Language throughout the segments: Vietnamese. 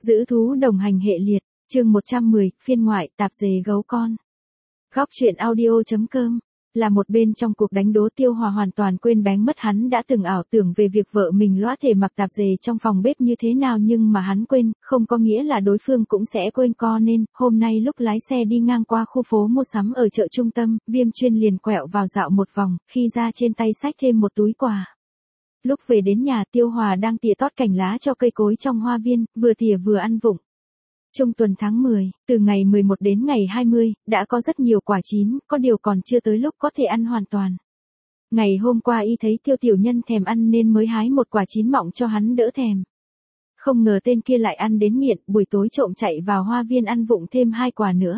Giữ thú đồng hành hệ liệt, chương 110, phiên ngoại, tạp dề gấu con. Góc truyện audio.com. Là một bên trong cuộc đánh đố, Tiêu Hòa hoàn toàn quên bén mất hắn đã từng ảo tưởng về việc vợ mình lõa thể mặc tạp dề trong phòng bếp như thế nào, nhưng mà hắn quên, không có nghĩa là đối phương cũng sẽ quên, co nên, hôm nay lúc lái xe đi ngang qua khu phố mua sắm ở chợ trung tâm, Viêm Chuyên liền quẹo vào dạo một vòng, khi ra trên tay xách thêm một túi quà. Lúc về đến nhà, Tiêu Hòa đang tỉa tót cành lá cho cây cối trong hoa viên, vừa tỉa vừa ăn vụng. Trung tuần tháng 10, từ ngày 11 đến ngày 20, đã có rất nhiều quả chín, có điều còn chưa tới lúc có thể ăn hoàn toàn. Ngày hôm qua y thấy Tiêu tiểu nhân thèm ăn nên mới hái một quả chín mọng cho hắn đỡ thèm. Không ngờ tên kia lại ăn đến nghiện, buổi tối trộm chạy vào hoa viên ăn vụng thêm 2 quả nữa.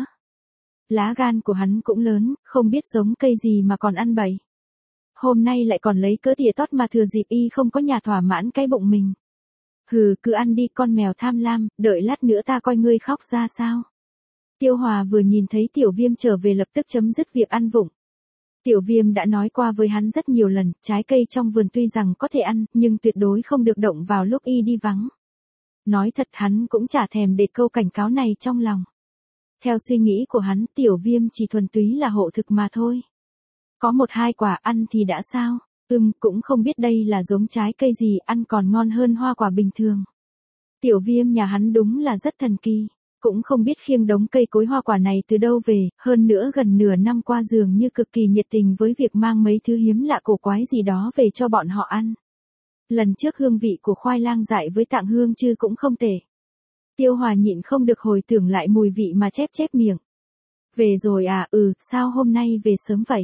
Lá gan của hắn cũng lớn, không biết giống cây gì mà còn ăn bậy. Hôm nay lại còn lấy cớ tỉa tót mà thừa dịp y không có nhà thỏa mãn cái bụng mình. Hừ, cứ ăn đi con mèo tham lam, đợi lát nữa ta coi ngươi khóc ra sao. Tiêu Hòa vừa nhìn thấy Tiểu Viêm trở về lập tức chấm dứt việc ăn vụng. Tiểu Viêm đã nói qua với hắn rất nhiều lần, trái cây trong vườn tuy rằng có thể ăn, nhưng tuyệt đối không được động vào lúc y đi vắng. Nói thật hắn cũng chả thèm để câu cảnh cáo này trong lòng. Theo suy nghĩ của hắn, Tiểu Viêm chỉ thuần túy là hộ thực mà thôi. Có 1-2 quả ăn thì đã sao? Cũng không biết đây là giống trái cây gì, ăn còn ngon hơn hoa quả bình thường. Tiểu Viêm nhà hắn đúng là rất thần kỳ, cũng không biết khiêng đống cây cối hoa quả này từ đâu về, hơn nữa gần nửa năm qua dường như cực kỳ nhiệt tình với việc mang mấy thứ hiếm lạ cổ quái gì đó về cho bọn họ ăn. Lần trước hương vị của khoai lang dại với tạng hương chư cũng không tệ. Tiêu Hòa nhịn không được hồi tưởng lại mùi vị mà chép miệng. Về rồi à? Sao hôm nay về sớm vậy?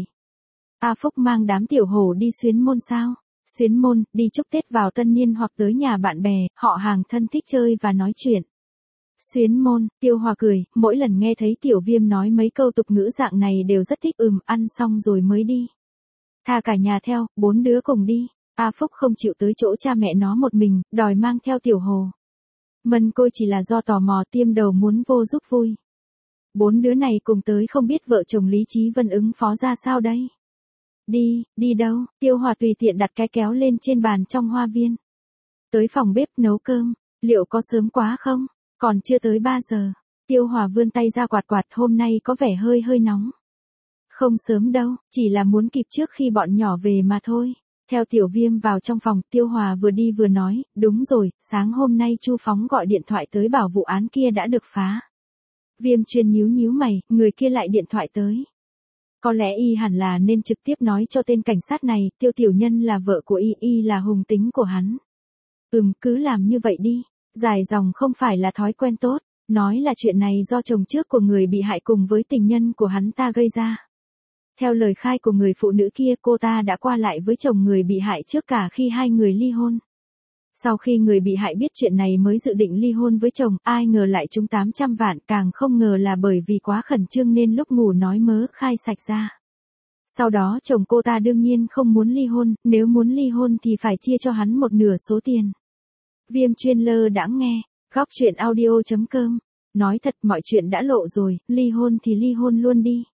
A Phúc mang đám tiểu hổ đi xuyến môn sao? Xuyến môn, đi chúc Tết vào tân niên hoặc tới nhà bạn bè, họ hàng thân thích chơi và nói chuyện. Xuyến môn, Tiêu Hòa cười, mỗi lần nghe thấy Tiểu Viêm nói mấy câu tục ngữ dạng này đều rất thích. Ăn xong rồi mới đi. Thà cả nhà theo, 4 đứa cùng đi. A Phúc không chịu tới chỗ cha mẹ nó một mình, đòi mang theo tiểu hồ. Mân Côi chỉ là do tò mò tiêm đầu muốn vô giúp vui. 4 đứa này cùng tới không biết vợ chồng Lý Chí Vân ứng phó ra sao đây. Đi đâu? Tiêu Hòa tùy tiện đặt cái kéo lên trên bàn trong hoa viên. Tới phòng bếp nấu cơm, liệu có sớm quá không? Còn chưa tới 3 giờ. Tiêu Hòa vươn tay ra quạt, hôm nay có vẻ hơi nóng. Không sớm đâu, chỉ là muốn kịp trước khi bọn nhỏ về mà thôi. Theo Tiểu Viêm vào trong phòng, Tiêu Hòa vừa đi vừa nói, đúng rồi, sáng hôm nay Chu Phóng gọi điện thoại tới bảo vụ án kia đã được phá. Viêm Chuyên nhíu mày, người kia lại điện thoại tới. Có lẽ y hẳn là nên trực tiếp nói cho tên cảnh sát này, Tiêu tiểu nhân là vợ của y là hùng tính của hắn. Cứ làm như vậy đi, dài dòng không phải là thói quen tốt, nói là chuyện này do chồng trước của người bị hại cùng với tình nhân của hắn ta gây ra. Theo lời khai của người phụ nữ kia, cô ta đã qua lại với chồng người bị hại trước cả khi hai người ly hôn. Sau khi người bị hại biết chuyện này mới dự định ly hôn với chồng, ai ngờ lại trúng 800 vạn, càng không ngờ là bởi vì quá khẩn trương nên lúc ngủ nói mớ khai sạch ra. Sau đó chồng cô ta đương nhiên không muốn ly hôn, nếu muốn ly hôn thì phải chia cho hắn một nửa số tiền. Viêm Chuyên lơ đãng nghe, góc truyện audio.com, nói thật mọi chuyện đã lộ rồi, ly hôn thì ly hôn luôn đi.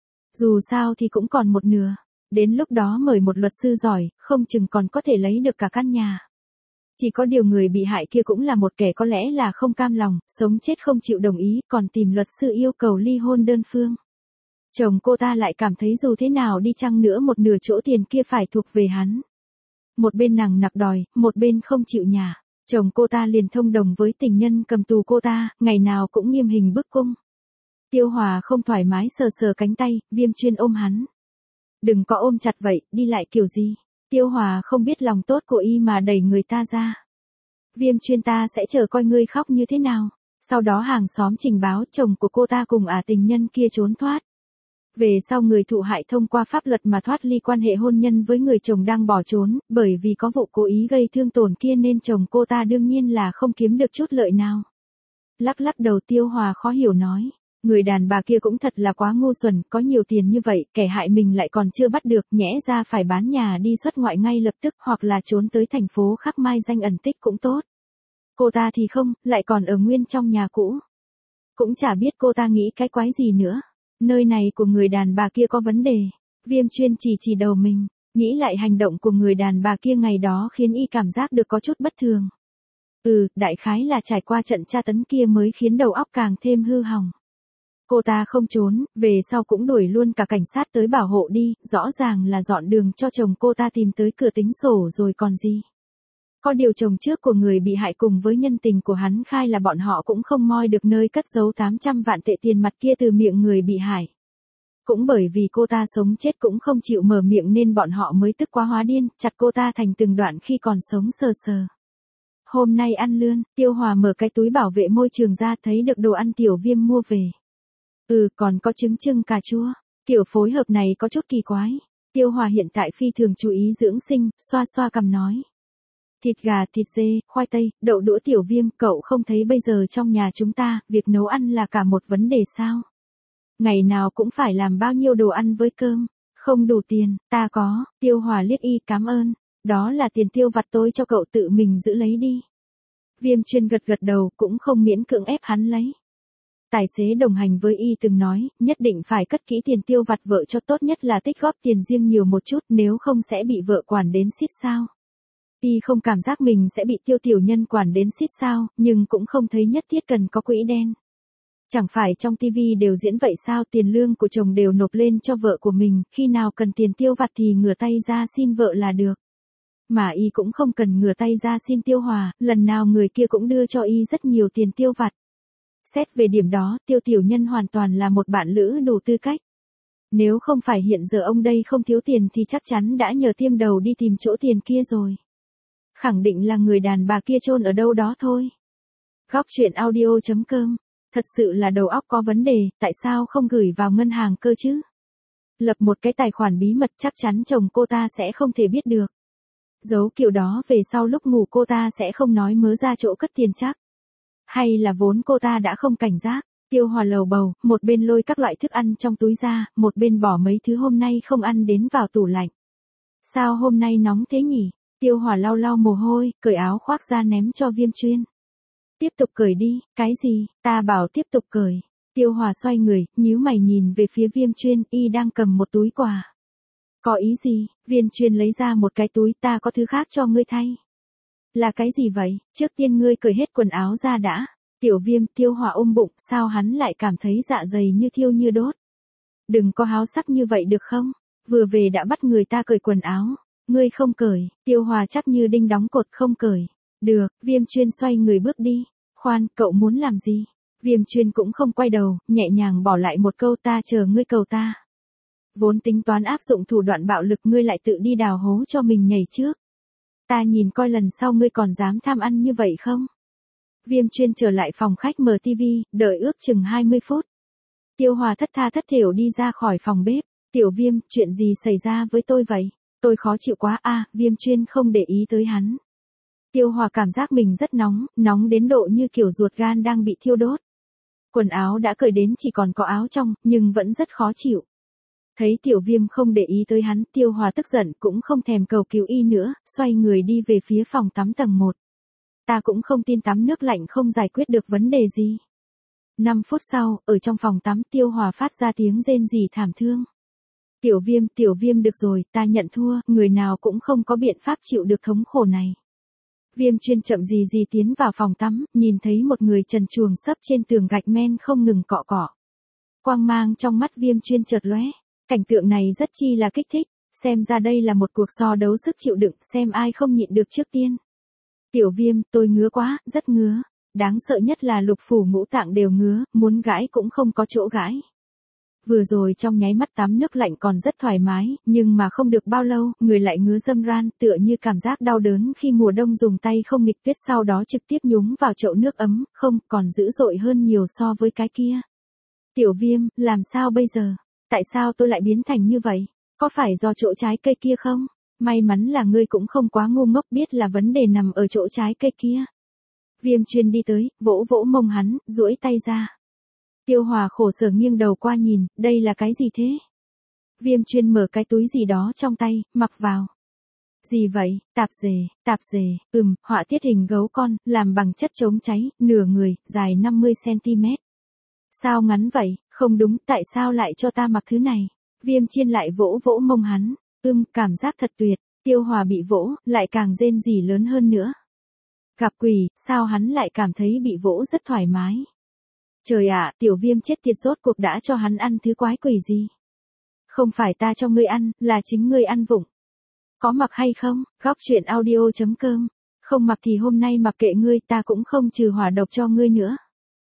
Dù sao thì cũng còn một nửa, đến lúc đó mời một luật sư giỏi, không chừng còn có thể lấy được cả căn nhà. Chỉ có điều người bị hại kia cũng là một kẻ có lẽ là không cam lòng, sống chết không chịu đồng ý, còn tìm luật sư yêu cầu ly hôn đơn phương. Chồng cô ta lại cảm thấy dù thế nào đi chăng nữa một nửa chỗ tiền kia phải thuộc về hắn. Một bên nằng nặc đòi, một bên không chịu nhả. Chồng cô ta liền thông đồng với tình nhân cầm tù cô ta, ngày nào cũng nghiêm hình bức cung. Tiêu Hòa không thoải mái sờ cánh tay, Viêm Chuyên ôm hắn. Đừng có ôm chặt vậy, đi lại kiểu gì. Tiêu Hòa không biết lòng tốt của y mà đẩy người ta ra. Viêm Chuyên ta sẽ chờ coi ngươi khóc như thế nào. Sau đó hàng xóm trình báo chồng của cô ta cùng tình nhân kia trốn thoát. Về sau người thụ hại thông qua pháp luật mà thoát ly quan hệ hôn nhân với người chồng đang bỏ trốn, bởi vì có vụ cố ý gây thương tổn kia nên chồng cô ta đương nhiên là không kiếm được chút lợi nào. Lắc đầu Tiêu Hòa khó hiểu nói. Người đàn bà kia cũng thật là quá ngu xuẩn, có nhiều tiền như vậy, kẻ hại mình lại còn chưa bắt được, nhẽ ra phải bán nhà đi xuất ngoại ngay lập tức hoặc là trốn tới thành phố khác mai danh ẩn tích cũng tốt. Cô ta thì không, lại còn ở nguyên trong nhà cũ. Cũng chả biết cô ta nghĩ cái quái gì nữa. Nơi này của người đàn bà kia có vấn đề. Viêm Chuyên chỉ đầu mình, nghĩ lại hành động của người đàn bà kia ngày đó khiến y cảm giác được có chút bất thường. Đại khái là trải qua trận tra tấn kia mới khiến đầu óc càng thêm hư hỏng. Cô ta không trốn, về sau cũng đuổi luôn cả cảnh sát tới bảo hộ đi, rõ ràng là dọn đường cho chồng cô ta tìm tới cửa tính sổ rồi còn gì. Có điều chồng trước của người bị hại cùng với nhân tình của hắn khai là bọn họ cũng không moi được nơi cất giấu 800 vạn tệ tiền mặt kia từ miệng người bị hại. Cũng bởi vì cô ta sống chết cũng không chịu mở miệng nên bọn họ mới tức quá hóa điên, chặt cô ta thành từng đoạn khi còn sống sờ sờ. Hôm nay ăn lươn, Tiêu Hòa mở cái túi bảo vệ môi trường ra thấy được đồ ăn Tiểu Viêm mua về. Còn có trứng trưng cà chua. Kiểu phối hợp này có chút kỳ quái. Tiêu Hòa hiện tại phi thường chú ý dưỡng sinh, xoa xoa cằm nói. Thịt gà, thịt dê, khoai tây, đậu đũa Tiểu Viêm, cậu không thấy bây giờ trong nhà chúng ta, việc nấu ăn là cả một vấn đề sao? Ngày nào cũng phải làm bao nhiêu đồ ăn với cơm. Không đủ tiền, ta có. Tiêu Hòa liếc y, cảm ơn. Đó là tiền tiêu vặt tôi cho cậu tự mình giữ lấy đi. Viêm Chuyên gật gật đầu, cũng không miễn cưỡng ép hắn lấy. Tài xế đồng hành với y từng nói, nhất định phải cất kỹ tiền tiêu vặt vợ cho, tốt nhất là tích góp tiền riêng nhiều một chút, nếu không sẽ bị vợ quản đến xít sao. Y không cảm giác mình sẽ bị Tiêu tiểu nhân quản đến xít sao, nhưng cũng không thấy nhất thiết cần có quỹ đen. Chẳng phải trong tivi đều diễn vậy sao, tiền lương của chồng đều nộp lên cho vợ của mình, khi nào cần tiền tiêu vặt thì ngửa tay ra xin vợ là được. Mà y cũng không cần ngửa tay ra xin Tiêu Hòa, lần nào người kia cũng đưa cho y rất nhiều tiền tiêu vặt. Xét về điểm đó, Tiêu tiểu nhân hoàn toàn là một bạn lữ đủ tư cách. Nếu không phải hiện giờ ông đây không thiếu tiền thì chắc chắn đã nhờ tiêm đầu đi tìm chỗ tiền kia rồi. Khẳng định là người đàn bà kia chôn ở đâu đó thôi. Góc truyện audio.com. Thật sự là đầu óc có vấn đề, tại sao không gửi vào ngân hàng cơ chứ? Lập một cái tài khoản bí mật chắc chắn chồng cô ta sẽ không thể biết được. Giấu kiểu đó về sau lúc ngủ cô ta sẽ không nói mớ ra chỗ cất tiền chắc. Hay là vốn cô ta đã không cảnh giác. Tiêu Hòa lầu bầu, một bên lôi các loại thức ăn trong túi ra, một bên bỏ mấy thứ hôm nay không ăn đến vào tủ lạnh. Sao hôm nay nóng thế nhỉ? Tiêu Hòa lau lau mồ hôi, cởi áo khoác ra ném cho Viêm Chuyên. Tiếp tục cởi đi. Cái gì? Ta bảo tiếp tục cởi. Tiêu Hòa xoay người, nhíu mày nhìn về phía Viêm Chuyên, y đang cầm một túi quà. Có ý gì? Viêm Chuyên lấy ra một cái túi, ta có thứ khác cho ngươi thay. Là cái gì vậy? Trước tiên ngươi cởi hết quần áo ra đã. Tiểu Viêm, Tiêu Hòa ôm bụng, sao hắn lại cảm thấy dạ dày như thiêu như đốt. Đừng có háo sắc như vậy được không? Vừa về đã bắt người ta cởi quần áo. Ngươi không cởi. Tiêu Hòa chắc như đinh đóng cột, không cởi. Được. Viêm Chuyên xoay người bước đi. Khoan, cậu muốn làm gì? Viêm Chuyên cũng không quay đầu, nhẹ nhàng bỏ lại một câu, ta chờ ngươi cầu ta. Vốn tính toán áp dụng thủ đoạn bạo lực, ngươi lại tự đi đào hố cho mình nhảy trước. Ta nhìn coi lần sau ngươi còn dám tham ăn như vậy không? Viêm Chuyên trở lại phòng khách mở tivi, đợi ước chừng 20 phút. Tiêu Hòa thất tha thất thểu đi ra khỏi phòng bếp. Tiểu Viêm, chuyện gì xảy ra với tôi vậy? Tôi khó chịu quá à, Viêm Chuyên không để ý tới hắn. Tiêu Hòa cảm giác mình rất nóng, nóng đến độ như kiểu ruột gan đang bị thiêu đốt. Quần áo đã cởi đến chỉ còn có áo trong, nhưng vẫn rất khó chịu. Thấy Tiểu Viêm không để ý tới hắn, Tiêu Hòa tức giận cũng không thèm cầu cứu y nữa, xoay người đi về phía phòng tắm tầng 1. Ta cũng không tin tắm nước lạnh không giải quyết được vấn đề gì. 5 phút sau, ở trong phòng tắm Tiêu Hòa phát ra tiếng rên rỉ thảm thương. Tiểu Viêm được rồi, ta nhận thua, người nào cũng không có biện pháp chịu được thống khổ này. Viêm Chuyên chậm gì gì tiến vào phòng tắm, nhìn thấy một người trần truồng sấp trên tường gạch men không ngừng cọ cọ. Quang mang trong mắt Viêm Chuyên chợt lóe, cảnh tượng này rất chi là kích thích, xem ra đây là một cuộc so đấu sức chịu đựng, xem ai không nhịn được trước tiên. Tiểu Viêm, tôi ngứa quá, rất ngứa, đáng sợ nhất là lục phủ ngũ tạng đều ngứa, muốn gãi cũng không có chỗ gãi. Vừa rồi trong nháy mắt tắm nước lạnh còn rất thoải mái, nhưng mà không được bao lâu, người lại ngứa râm ran, tựa như cảm giác đau đớn khi mùa đông dùng tay không nghịch tuyết sau đó trực tiếp nhúng vào chậu nước ấm, không, còn dữ dội hơn nhiều so với cái kia. Tiểu Viêm, làm sao bây giờ? Tại sao tôi lại biến thành như vậy? Có phải do chỗ trái cây kia không? May mắn là ngươi cũng không quá ngu ngốc, biết là vấn đề nằm ở chỗ trái cây kia. Viêm Chuyên đi tới, vỗ vỗ mông hắn, duỗi tay ra. Tiêu Hòa khổ sở nghiêng đầu qua nhìn, đây là cái gì thế? Viêm Chuyên mở cái túi gì đó trong tay, mặc vào. Gì vậy? Tạp dề, họa tiết hình gấu con, làm bằng chất chống cháy, nửa người, dài 50cm. Sao ngắn vậy? Không đúng, tại sao lại cho ta mặc thứ này? Viêm Chuyên lại vỗ vỗ mông hắn, cảm giác thật tuyệt. Tiêu Hòa bị vỗ, lại càng rên rỉ lớn hơn nữa. Gặp quỷ, sao hắn lại cảm thấy bị vỗ rất thoải mái. Trời ạ, Tiểu Viêm chết tiệt rốt cuộc đã cho hắn ăn thứ quái quỷ gì. Không phải ta cho ngươi ăn, là chính ngươi ăn vụng. Có mặc hay không? Góc chuyện audio.com. Không mặc thì hôm nay mặc kệ ngươi, ta cũng không trừ hỏa độc cho ngươi nữa.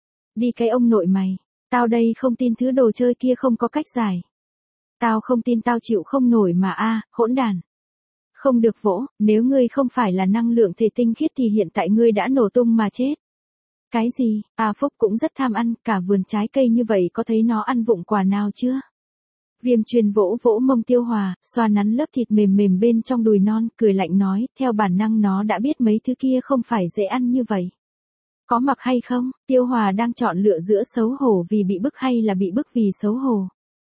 Đi cái ông nội mày, tao đây không tin thứ đồ chơi kia không có cách giải. Tao không tin tao chịu không nổi mà hỗn đàn. Không được vỗ, nếu ngươi không phải là năng lượng thể tinh khiết thì hiện tại ngươi đã nổ tung mà chết. Cái gì, Phúc cũng rất tham ăn, cả vườn trái cây như vậy có thấy nó ăn vụng quả nào chưa? Viêm Chuyên vỗ vỗ mông Tiêu Hòa, xoa nắn lớp thịt mềm mềm bên trong đùi non, cười lạnh nói, theo bản năng nó đã biết mấy thứ kia không phải dễ ăn như vậy. Có mặc hay không? Tiêu Hòa đang chọn lựa giữa xấu hổ vì bị bức hay là bị bức vì xấu hổ.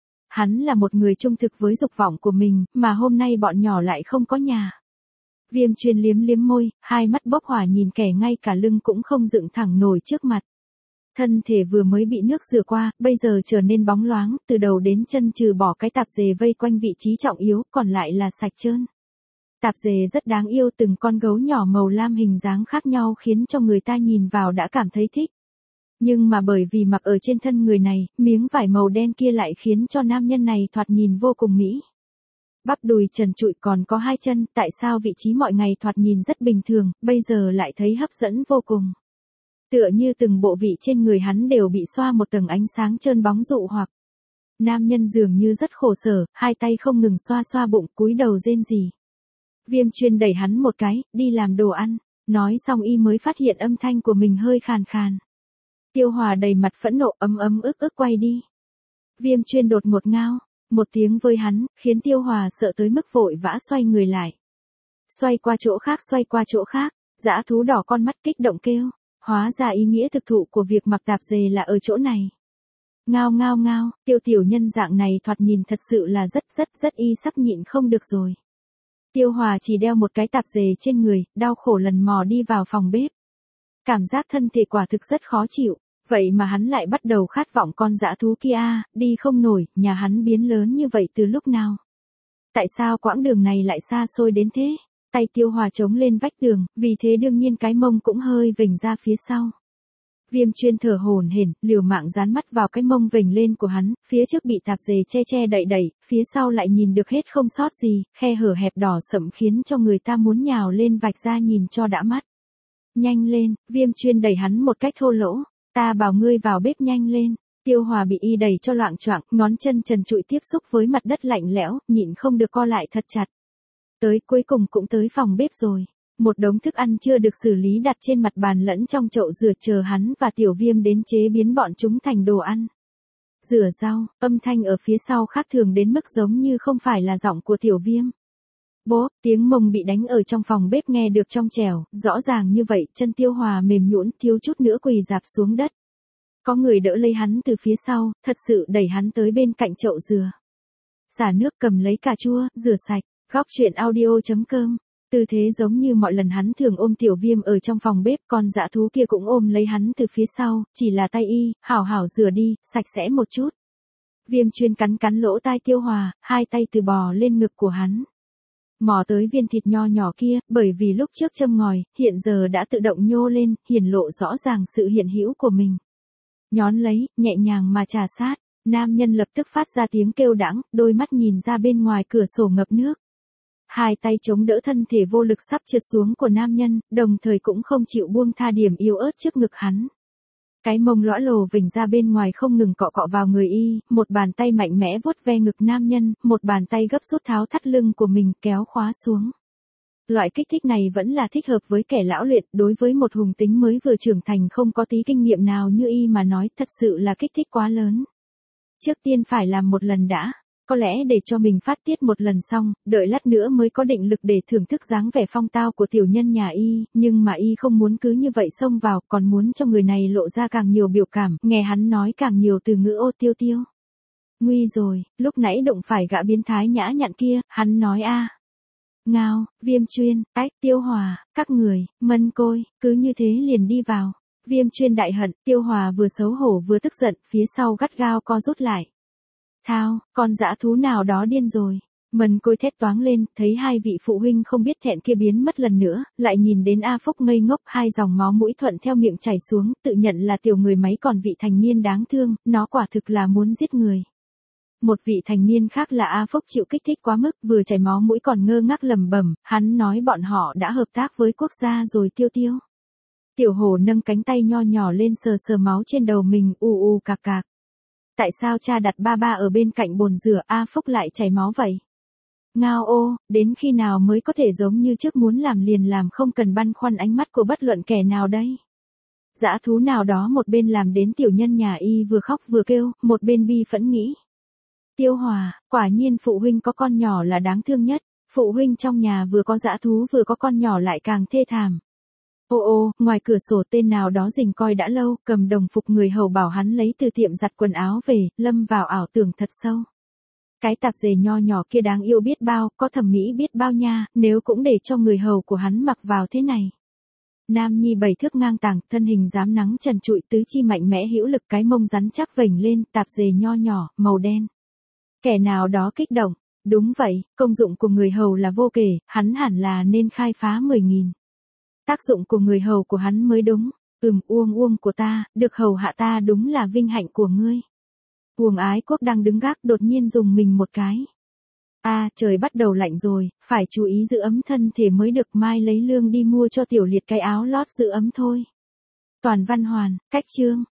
Hắn là một người trung thực với dục vọng của mình, mà hôm nay bọn nhỏ lại không có nhà. Viêm Chuyên liếm liếm môi, hai mắt bốc hỏa nhìn kẻ ngay cả lưng cũng không dựng thẳng nổi trước mặt. Thân thể vừa mới bị nước rửa qua, bây giờ trở nên bóng loáng, từ đầu đến chân trừ bỏ cái tạp dề vây quanh vị trí trọng yếu, còn lại là sạch trơn. Tạp dề rất đáng yêu, từng con gấu nhỏ màu lam hình dáng khác nhau khiến cho người ta nhìn vào đã cảm thấy thích. Nhưng mà bởi vì mặc ở trên thân người này, miếng vải màu đen kia lại khiến cho nam nhân này thoạt nhìn vô cùng mỹ. Bắp đùi trần trụi còn có hai chân, tại sao vị trí mọi ngày thoạt nhìn rất bình thường, bây giờ lại thấy hấp dẫn vô cùng. Tựa như từng bộ vị trên người hắn đều bị xoa một tầng ánh sáng trơn bóng dụ hoặc. Nam nhân dường như rất khổ sở, hai tay không ngừng xoa xoa bụng, cúi đầu rên rỉ. Viêm Chuyên đẩy hắn một cái, đi làm đồ ăn. Nói xong y mới phát hiện âm thanh của mình hơi khàn khàn. Tiêu Hòa đầy mặt phẫn nộ ấm ức quay đi. Viêm Chuyên đột ngột ngao, một tiếng với hắn, khiến Tiêu Hòa sợ tới mức vội vã xoay người lại. Xoay qua chỗ khác, dã thú đỏ con mắt kích động kêu. Hóa ra ý nghĩa thực thụ của việc mặc tạp dề là ở chỗ này. Ngao, tiểu nhân dạng này thoạt nhìn thật sự là rất y sắp nhịn không được rồi. Tiêu Hòa chỉ đeo một cái tạp dề trên người, đau khổ lần mò đi vào phòng bếp. Cảm giác thân thể quả thực rất khó chịu, vậy mà hắn lại bắt đầu khát vọng con dã thú kia, đi không nổi, nhà hắn biến lớn như vậy từ lúc nào? Tại sao quãng đường này lại xa xôi đến thế? Tay Tiêu Hòa chống lên vách tường, vì thế đương nhiên cái mông cũng hơi vểnh ra phía sau. Viêm Chuyên thở hổn hển, liều mạng dán mắt vào cái mông vểnh lên của hắn, phía trước bị tạp dề che đậy, phía sau lại nhìn được hết không sót gì, khe hở hẹp đỏ sẫm khiến cho người ta muốn nhào lên vạch ra nhìn cho đã mắt. Nhanh lên, Viêm Chuyên đẩy hắn một cách thô lỗ, ta bảo ngươi vào bếp nhanh lên. Tiêu Hòa bị y đẩy cho loạng choạng, ngón chân trần trụi tiếp xúc với mặt đất lạnh lẽo, nhịn không được co lại thật chặt. Cuối cùng cũng tới phòng bếp rồi. Một đống thức ăn chưa được xử lý đặt trên mặt bàn lẫn trong chậu rửa chờ hắn và Tiểu Viêm đến chế biến bọn chúng thành đồ ăn. Rửa rau, âm thanh ở phía sau khác thường đến mức giống như không phải là giọng của Tiểu Viêm. Bố, tiếng mông bị đánh ở trong phòng bếp nghe được trong trẻo, rõ ràng như vậy, chân Tiêu Hòa mềm nhũn thiếu chút nữa quỳ rạp xuống đất. Có người đỡ lấy hắn từ phía sau, thật sự đẩy hắn tới bên cạnh chậu dừa. Xả nước cầm lấy cà chua, rửa sạch. Góc chuyện audio.com. Tư thế giống như mọi lần hắn thường ôm Tiểu Viêm ở trong phòng bếp, con dã thú kia cũng ôm lấy hắn từ phía sau, chỉ là tay y, hảo rửa đi, sạch sẽ một chút. Viêm Chuyên cắn lỗ tai Tiêu Hòa, hai tay từ bò lên ngực của hắn. Mò tới viên thịt nho nhỏ kia, bởi vì lúc trước châm ngòi, hiện giờ đã tự động nhô lên, hiển lộ rõ ràng sự hiện hữu của mình. Nhón lấy, nhẹ nhàng mà trà sát, nam nhân lập tức phát ra tiếng kêu đãng, đôi mắt nhìn ra bên ngoài cửa sổ ngập nước. Hai tay chống đỡ thân thể vô lực sắp trượt xuống của nam nhân, đồng thời cũng không chịu buông tha điểm yếu ớt trước ngực hắn. Cái mông lõa lồ vểnh ra bên ngoài không ngừng cọ vào người y, một bàn tay mạnh mẽ vuốt ve ngực nam nhân, một bàn tay gấp rút tháo thắt lưng của mình kéo khóa xuống. Loại kích thích này vẫn là thích hợp với kẻ lão luyện, đối với một hùng tính mới vừa trưởng thành không có tí kinh nghiệm nào như y mà nói, thật sự là kích thích quá lớn. Trước tiên phải làm một lần đã. Có lẽ để cho mình phát tiết một lần xong, đợi lát nữa mới có định lực để thưởng thức dáng vẻ phong tao của tiểu nhân nhà y, nhưng mà y không muốn cứ như vậy xông vào, còn muốn cho người này lộ ra càng nhiều biểu cảm, nghe hắn nói càng nhiều từ ngữ ô tiêu. Nguy rồi, lúc nãy đụng phải gã biến thái nhã nhặn kia, hắn nói Ngao, Viêm Chuyên, Tiêu Hòa, các người, mân côi, cứ như thế liền đi vào. Viêm Chuyên đại hận, Tiêu Hòa vừa xấu hổ vừa tức giận, phía sau gắt gao co rút lại. Thao, con dã thú nào đó điên rồi. Mân Côi thét toáng lên, thấy hai vị phụ huynh không biết thẹn kia biến mất lần nữa, lại nhìn đến A Phúc ngây ngốc, hai dòng máu mũi thuận theo miệng chảy xuống, tự nhận là tiểu người máy còn vị thành niên đáng thương, nó quả thực là muốn giết người. Một vị thành niên khác là A Phúc chịu kích thích quá mức, vừa chảy máu mũi còn ngơ ngác lẩm bẩm, hắn nói bọn họ đã hợp tác với quốc gia rồi Tiêu Tiêu. Tiểu hổ nâng cánh tay nho nhỏ lên sờ sờ máu trên đầu mình, cạc cạc. Tại sao cha đặt ba ba ở bên cạnh bồn rửa A Phúc lại chảy máu vậy? Ngao ô, đến khi nào mới có thể giống như trước muốn làm liền làm không cần băn khoăn ánh mắt của bất luận kẻ nào đây? Dã thú nào đó một bên làm đến tiểu nhân nhà y vừa khóc vừa kêu, một bên bi phẫn nghĩ. Tiêu Hòa, quả nhiên phụ huynh có con nhỏ là đáng thương nhất, phụ huynh trong nhà vừa có dã thú vừa có con nhỏ lại càng thê thảm. Ngoài cửa sổ tên nào đó rình coi đã lâu, cầm đồng phục người hầu bảo hắn lấy từ tiệm giặt quần áo về, lâm vào ảo tưởng thật sâu. Cái tạp dề nho nhỏ kia đáng yêu biết bao, có thẩm mỹ biết bao nha, nếu cũng để cho người hầu của hắn mặc vào thế này. Nam nhi 7 thước ngang tàng, thân hình rám nắng trần trụi, tứ chi mạnh mẽ hữu lực, cái mông rắn chắc vểnh lên, tạp dề nho nhỏ, màu đen. Kẻ nào đó kích động, đúng vậy, công dụng của người hầu là vô kể, hắn hẳn là nên khai phá 10.000. Tác dụng của người hầu của hắn mới đúng, uông của ta, được hầu hạ ta đúng là vinh hạnh của ngươi. Uông Ái Quốc đang đứng gác đột nhiên dùng mình một cái. Trời bắt đầu lạnh rồi, phải chú ý giữ ấm thân thể mới được, mai lấy lương đi mua cho Tiểu Liệt cái áo lót giữ ấm thôi. Toàn văn hoàn, cách chương.